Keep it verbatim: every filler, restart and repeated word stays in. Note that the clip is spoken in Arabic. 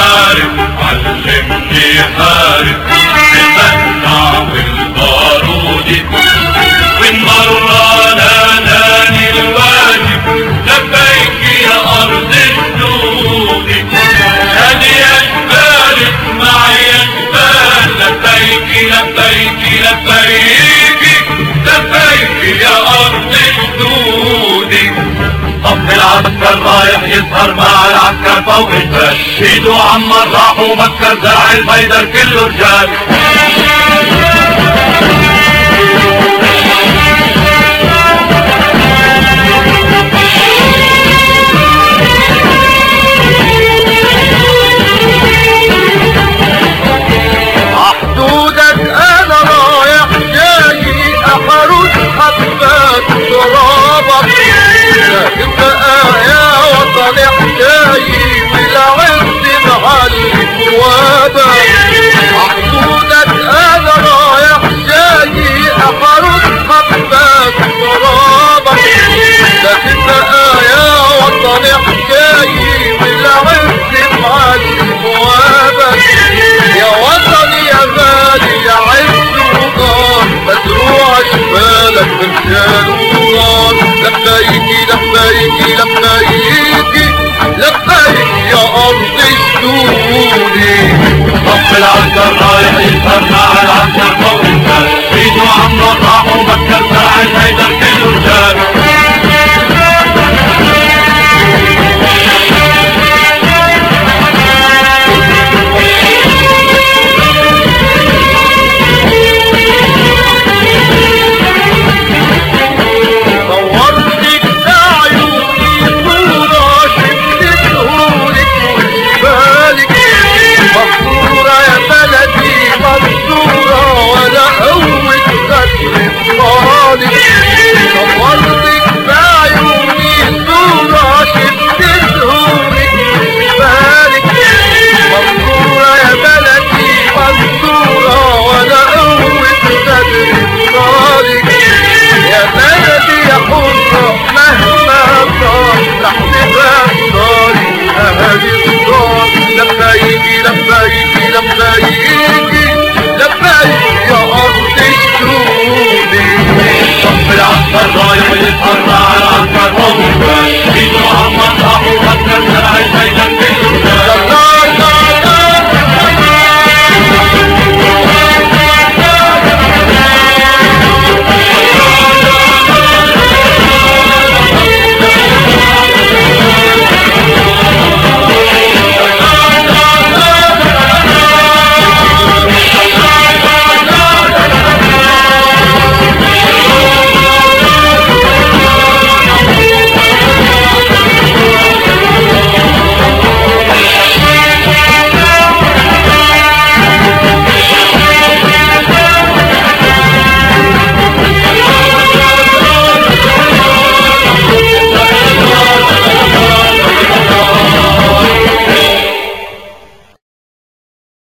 حارب علمني حارب بالمدفع والبارود والمرة ناداني الواجب لبيك يا أرض الجنود نادي يا جبال اسمعي يا جبال لبيك لبيك لبيك لبيك يا أرض الجنود صف العسكر رايح يسهر مع العسكر فوق الجبال ايده عمر راحوا مكة زرع البيدر كله رجال حدودك انا رايح جاي احرس حبات ترابك لكن بقى يا وطني حكايي بالعز معلم ثوابك حدودك انا رايح جاي احرس حبات ترابك لكن بقى يا وطني حكايي بالعز معلم ثوابك يا وطني يا غالي يا عز وغار مزروع شمالك برجال وغار لبيكي لبيكي لبيكي لبيك يا أرض الجنود صف العسكر رايح يسهر مع العسكر فوق الجبال ايده عمر راحوا مكة زرع البيدر كله رجال منصورة ولا قوة غدر الطالب